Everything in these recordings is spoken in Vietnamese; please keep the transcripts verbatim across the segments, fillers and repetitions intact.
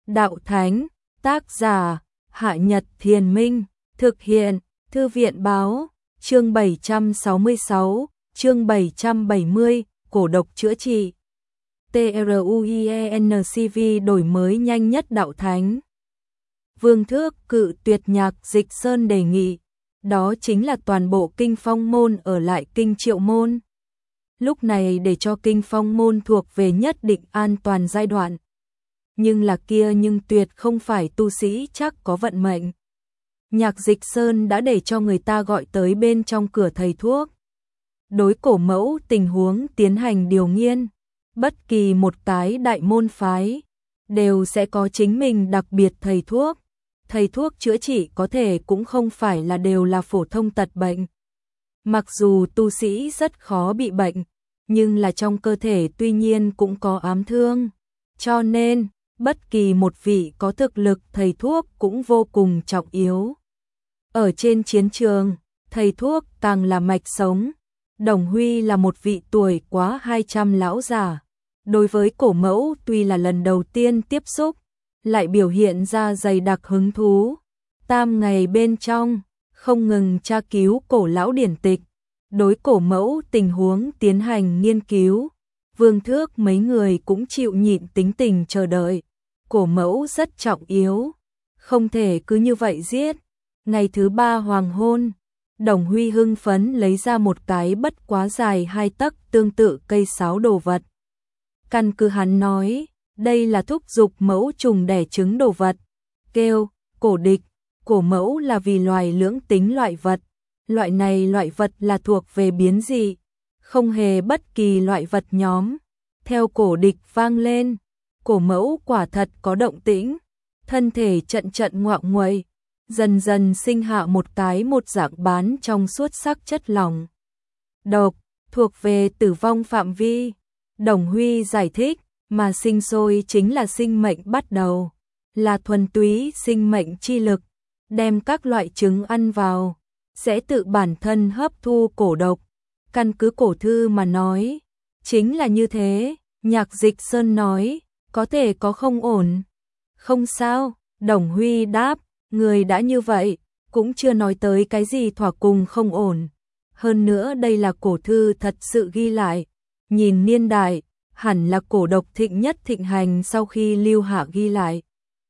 Đạo Thánh, tác giả, Hạ Nhật Thiền Minh, thực hiện, Thư viện Báo, chương bảy trăm sáu mươi sáu, chương bảy trăm bảy mươi, cổ độc chữa trị. TRUIENCV đổi mới nhanh nhất Đạo Thánh. Vương Thước cự tuyệt Nhạc Dịch Sơn đề nghị, đó chính là toàn bộ Kinh Phong môn ở lại Kinh Triệu môn. Lúc này để cho Kinh Phong môn thuộc về nhất định an toàn giai đoạn. Nhưng là kia nhưng tuyệt không phải tu sĩ chắc có vận mệnh. Nhạc Dịch Sơn đã để cho người ta gọi tới bên trong cửa thầy thuốc. Đối cổ mẫu tình huống tiến hành điều nghiên. Bất kỳ một cái đại môn phái đều sẽ có chính mình đặc biệt thầy thuốc. Thầy thuốc chữa trị có thể cũng không phải là đều là phổ thông tật bệnh. Mặc dù tu sĩ rất khó bị bệnh, nhưng là trong cơ thể tuy nhiên cũng có ám thương. Cho nên, bất kỳ một vị có thực lực thầy thuốc cũng vô cùng trọng yếu. Ở trên chiến trường, thầy thuốc càng là mạch sống. Đồng Huy là một vị tuổi quá hai trăm lão già. Đối với cổ mẫu tuy là lần đầu tiên tiếp xúc, lại biểu hiện ra dày đặc hứng thú. Tam ngày bên trong, không ngừng tra cứu cổ lão điển tịch, đối cổ mẫu tình huống tiến hành nghiên cứu. Vương Thước mấy người cũng chịu nhịn tính tình chờ đợi. Cổ mẫu rất trọng yếu, không thể cứ như vậy giết. Ngày thứ ba hoàng hôn, Đồng Huy hưng phấn lấy ra một cái bất quá dài hai tấc tương tự cây sáo đồ vật. Căn cứ hắn nói, đây là thúc giục mẫu trùng đẻ trứng đồ vật. Kêu, cổ địch, cổ mẫu là vì loài lưỡng tính loại vật. Loại này loại vật là thuộc về biến dị, không hề bất kỳ loại vật nhóm. Theo cổ địch vang lên, cổ mẫu quả thật có động tĩnh, thân thể trận trận ngoạo nguậy, dần dần sinh hạ một cái một dạng bán trong suốt sắc chất lỏng. Độc, thuộc về tử vong phạm vi. Đồng Huy giải thích, mà sinh sôi chính là sinh mệnh bắt đầu, là thuần túy sinh mệnh chi lực, đem các loại trứng ăn vào, sẽ tự bản thân hấp thu cổ độc. Căn cứ cổ thư mà nói, chính là như thế. Nhạc Dịch Sơn nói, có thể có không ổn. Không sao, Đồng Huy đáp, người đã như vậy, cũng chưa nói tới cái gì thỏa cùng không ổn. Hơn nữa đây là cổ thư thật sự ghi lại, nhìn niên đại, hẳn là cổ độc thịnh nhất thịnh hành sau khi Lưu Hạ ghi lại.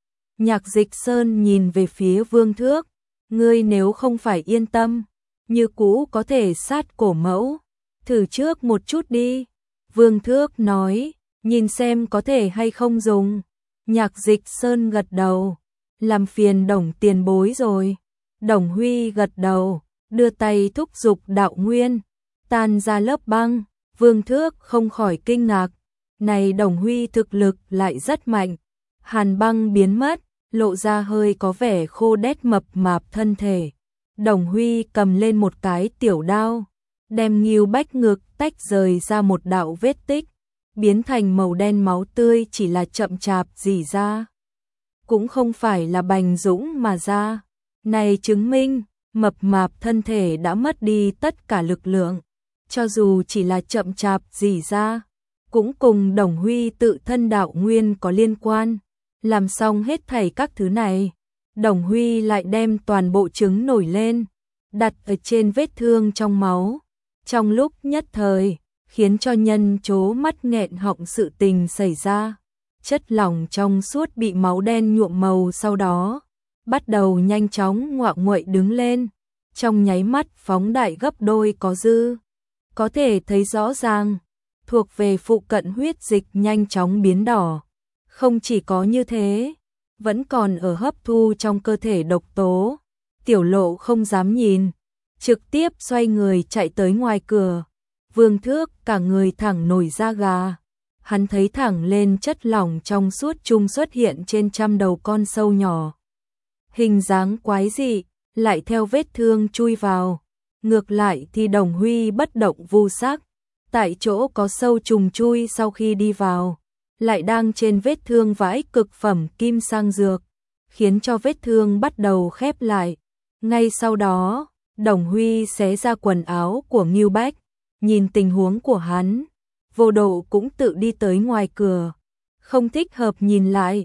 Nhạc Dịch Sơn nhìn về phía Vương Thước, ngươi nếu không phải yên tâm, như cũ có thể sát cổ mẫu, thử trước một chút đi. Vương Thước nói, nhìn xem có thể hay không dùng. Nhạc Dịch Sơn gật đầu, làm phiền Đồng tiền bối rồi. Đồng Huy gật đầu, đưa tay thúc giục đạo nguyên, tan ra lớp băng. Vương Thước không khỏi kinh ngạc, này Đồng Huy thực lực lại rất mạnh. Hàn băng biến mất, lộ ra hơi có vẻ khô đét mập mạp thân thể. Đồng Huy cầm lên một cái tiểu đao, đem Ngưu Bách ngực tách rời ra một đạo vết tích, biến thành màu đen máu tươi chỉ là chậm chạp rỉ ra. Cũng không phải là bành dũng mà ra. Này chứng minh, mập mạp thân thể đã mất đi tất cả lực lượng. Cho dù chỉ là chậm chạp rỉ ra, cũng cùng Đồng Huy tự thân đạo nguyên có liên quan. Làm xong hết thảy các thứ này, Đồng Huy lại đem toàn bộ trứng nổi lên, đặt ở trên vết thương trong máu. Trong lúc nhất thời, khiến cho nhân chố mắt nghẹn họng sự tình xảy ra. Chất lỏng trong suốt bị máu đen nhuộm màu sau đó, bắt đầu nhanh chóng ngoạo nguậy đứng lên. Trong nháy mắt phóng đại gấp đôi có dư. Có thể thấy rõ ràng, thuộc về phụ cận huyết dịch nhanh chóng biến đỏ. Không chỉ có như thế, vẫn còn ở hấp thu trong cơ thể độc tố. Tiểu Lộ không dám nhìn, trực tiếp xoay người chạy tới ngoài cửa. Vương Thước cả người thẳng nổi da gà. Hắn thấy thẳng lên chất lỏng trong suốt chung xuất hiện trên trăm đầu con sâu nhỏ. Hình dáng quái dị, lại theo vết thương chui vào. Ngược lại thì Đồng Huy bất động vu sắc. Tại chỗ có sâu trùng chui sau khi đi vào, lại đang trên vết thương vãi cực phẩm kim sang dược, khiến cho vết thương bắt đầu khép lại. Ngay sau đó, Đồng Huy xé ra quần áo của Ngưu Bách, nhìn tình huống của hắn, Vô Độ cũng tự đi tới ngoài cửa, không thích hợp nhìn lại,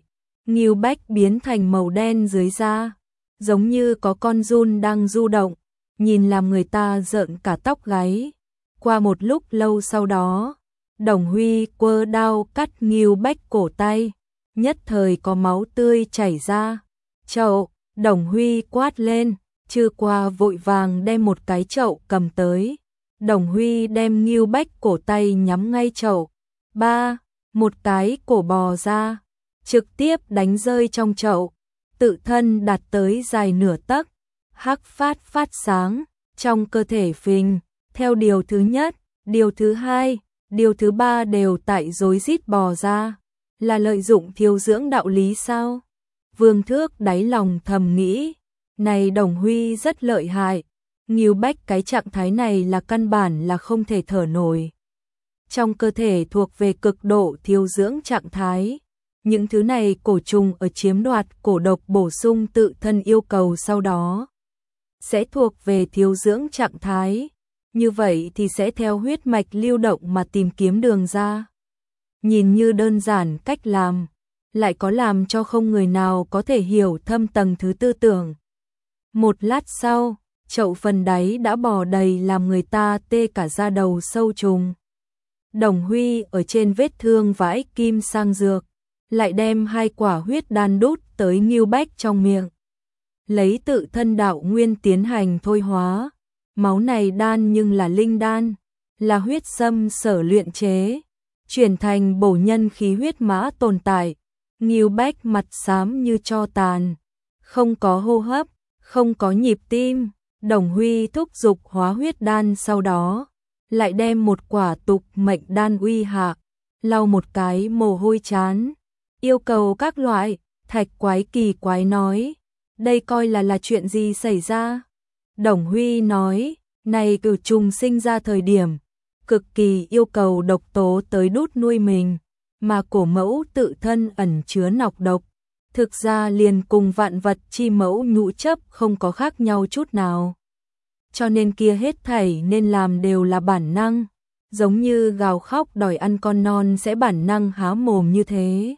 Ngưu Bách biến thành màu đen dưới da, giống như có con giun đang du động, nhìn làm người ta rợn cả tóc gáy. Qua một lúc lâu sau đó, Đồng Huy quơ đao cắt Ngưu Bách cổ tay, nhất thời có máu tươi chảy ra. Chậu, Đồng Huy quát lên, Trư Qua vội vàng đem một cái chậu cầm tới. Đồng Huy đem Ngưu Bách cổ tay nhắm ngay chậu. Ba, một cái cổ bò ra, trực tiếp đánh rơi trong chậu. Tự thân đạt tới dài nửa tấc, hắc phát phát sáng, trong cơ thể phình. Theo điều thứ nhất, điều thứ hai, điều thứ ba đều tại rối rít bò ra. Là lợi dụng thiếu dưỡng đạo lý sao? Vương Thước đáy lòng thầm nghĩ, này Đồng Huy rất lợi hại. Ngưu Bách cái trạng thái này là căn bản là không thể thở nổi. Trong cơ thể thuộc về cực độ thiếu dưỡng trạng thái. Những thứ này cổ trùng ở chiếm đoạt cổ độc bổ sung tự thân yêu cầu sau đó sẽ thuộc về thiếu dưỡng trạng thái. Như vậy thì sẽ theo huyết mạch lưu động mà tìm kiếm đường ra. Nhìn như đơn giản cách làm, lại có làm cho không người nào có thể hiểu thâm tầng thứ tư tưởng. Một lát sau, chậu phần đáy đã bò đầy làm người ta tê cả da đầu sâu trùng. Đồng Huy ở trên vết thương vãi kim sang dược, lại đem hai quả huyết đan đút tới Ngưu Bách trong miệng. Lấy tự thân đạo nguyên tiến hành thôi hóa. Máu này đan nhưng là linh đan, là huyết sâm sở luyện chế, chuyển thành bổ nhân khí huyết mã tồn tại. Ngưu Bách mặt xám như tro tàn, không có hô hấp, không có nhịp tim. Đồng Huy thúc giục hóa huyết đan, sau đó lại đem một quả tục mệnh đan uy hạ, lau một cái mồ hôi chán, yêu cầu các loại. Thạch Quái kỳ quái nói, đây coi là là chuyện gì xảy ra? Đồng Huy nói, này cửu trùng sinh ra thời điểm, cực kỳ yêu cầu độc tố tới đút nuôi mình, mà cổ mẫu tự thân ẩn chứa nọc độc, thực ra liền cùng vạn vật chi mẫu nhũ chấp không có khác nhau chút nào. Cho nên kia hết thảy nên làm đều là bản năng, giống như gào khóc đòi ăn con non sẽ bản năng há mồm như thế.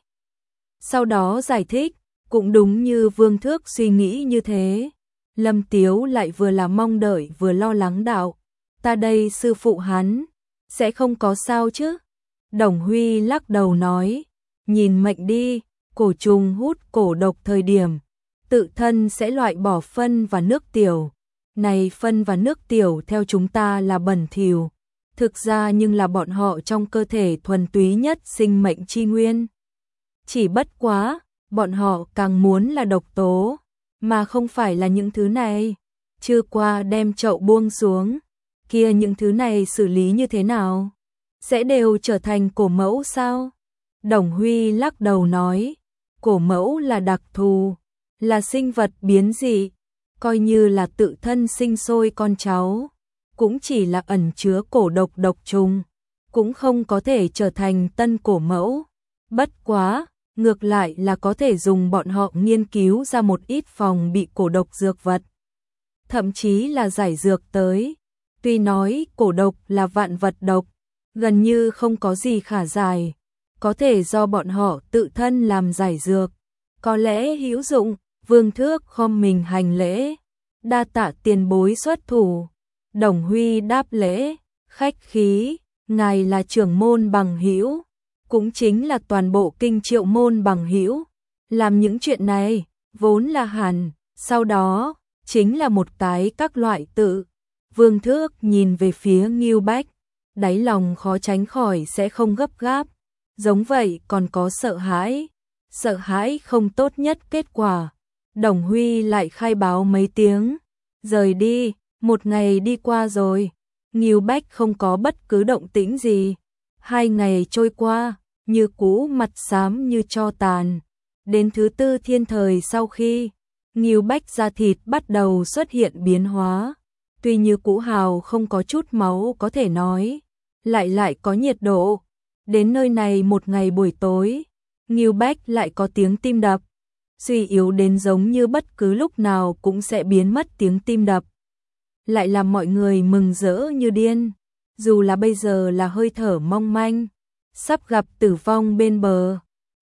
Sau đó giải thích, cũng đúng như Vương Thước suy nghĩ như thế. Lâm Tiếu lại vừa là mong đợi vừa lo lắng đạo, ta đây sư phụ hắn, sẽ không có sao chứ? Đồng Huy lắc đầu nói, nhìn mệnh đi, cổ trùng hút cổ độc thời điểm, tự thân sẽ loại bỏ phân và nước tiểu. Này phân và nước tiểu theo chúng ta là bẩn thỉu, thực ra nhưng là bọn họ trong cơ thể thuần túy nhất sinh mệnh chi nguyên. Chỉ bất quá, bọn họ càng muốn là độc tố, mà không phải là những thứ này. Trư Qua đem chậu buông xuống, kia những thứ này xử lý như thế nào? Sẽ đều trở thành cổ mẫu sao? Đồng Huy lắc đầu nói, cổ mẫu là đặc thù, là sinh vật biến dị, coi như là tự thân sinh sôi con cháu, cũng chỉ là ẩn chứa cổ độc độc trùng, cũng không có thể trở thành tân cổ mẫu. Bất quá, ngược lại là có thể dùng bọn họ nghiên cứu ra một ít phòng bị cổ độc dược vật, thậm chí là giải dược tới. Tuy nói cổ độc là vạn vật độc, gần như không có gì khả giải, có thể do bọn họ tự thân làm giải dược, có lẽ hữu dụng. Vương Thước khom mình hành lễ, đa tạ tiền bối xuất thủ. Đồng Huy đáp lễ, khách khí, ngài là trưởng môn bằng hữu, cũng chính là toàn bộ kinh Triệu môn bằng hữu, làm những chuyện này vốn là hẳn, sau đó chính là một cái các loại tự. Vương Thước nhìn về phía Ngưu Bách, đáy lòng khó tránh khỏi sẽ không gấp gáp, giống vậy còn có sợ hãi, sợ hãi không tốt nhất kết quả. Đồng Huy lại khai báo mấy tiếng, rời đi. Một ngày đi qua rồi, Ngưu Bách không có bất cứ động tĩnh gì. Hai ngày trôi qua, như cũ mặt xám như tro tàn. Đến thứ tư thiên thời sau khi, Ngưu Bách da thịt bắt đầu xuất hiện biến hóa. Tuy như cũ hào không có chút máu có thể nói, lại lại có nhiệt độ. Đến nơi này một ngày buổi tối, Ngưu Bách lại có tiếng tim đập, suy yếu đến giống như bất cứ lúc nào cũng sẽ biến mất tiếng tim đập, lại làm mọi người mừng rỡ như điên. Dù là bây giờ là hơi thở mong manh, sắp gặp tử vong bên bờ,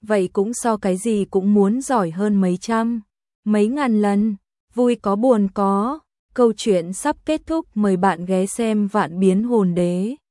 vậy cũng so cái gì cũng muốn giỏi hơn mấy trăm, mấy ngàn lần, vui có buồn có. Câu chuyện sắp kết thúc, mời bạn ghé xem Vạn Biến Hồn Đế.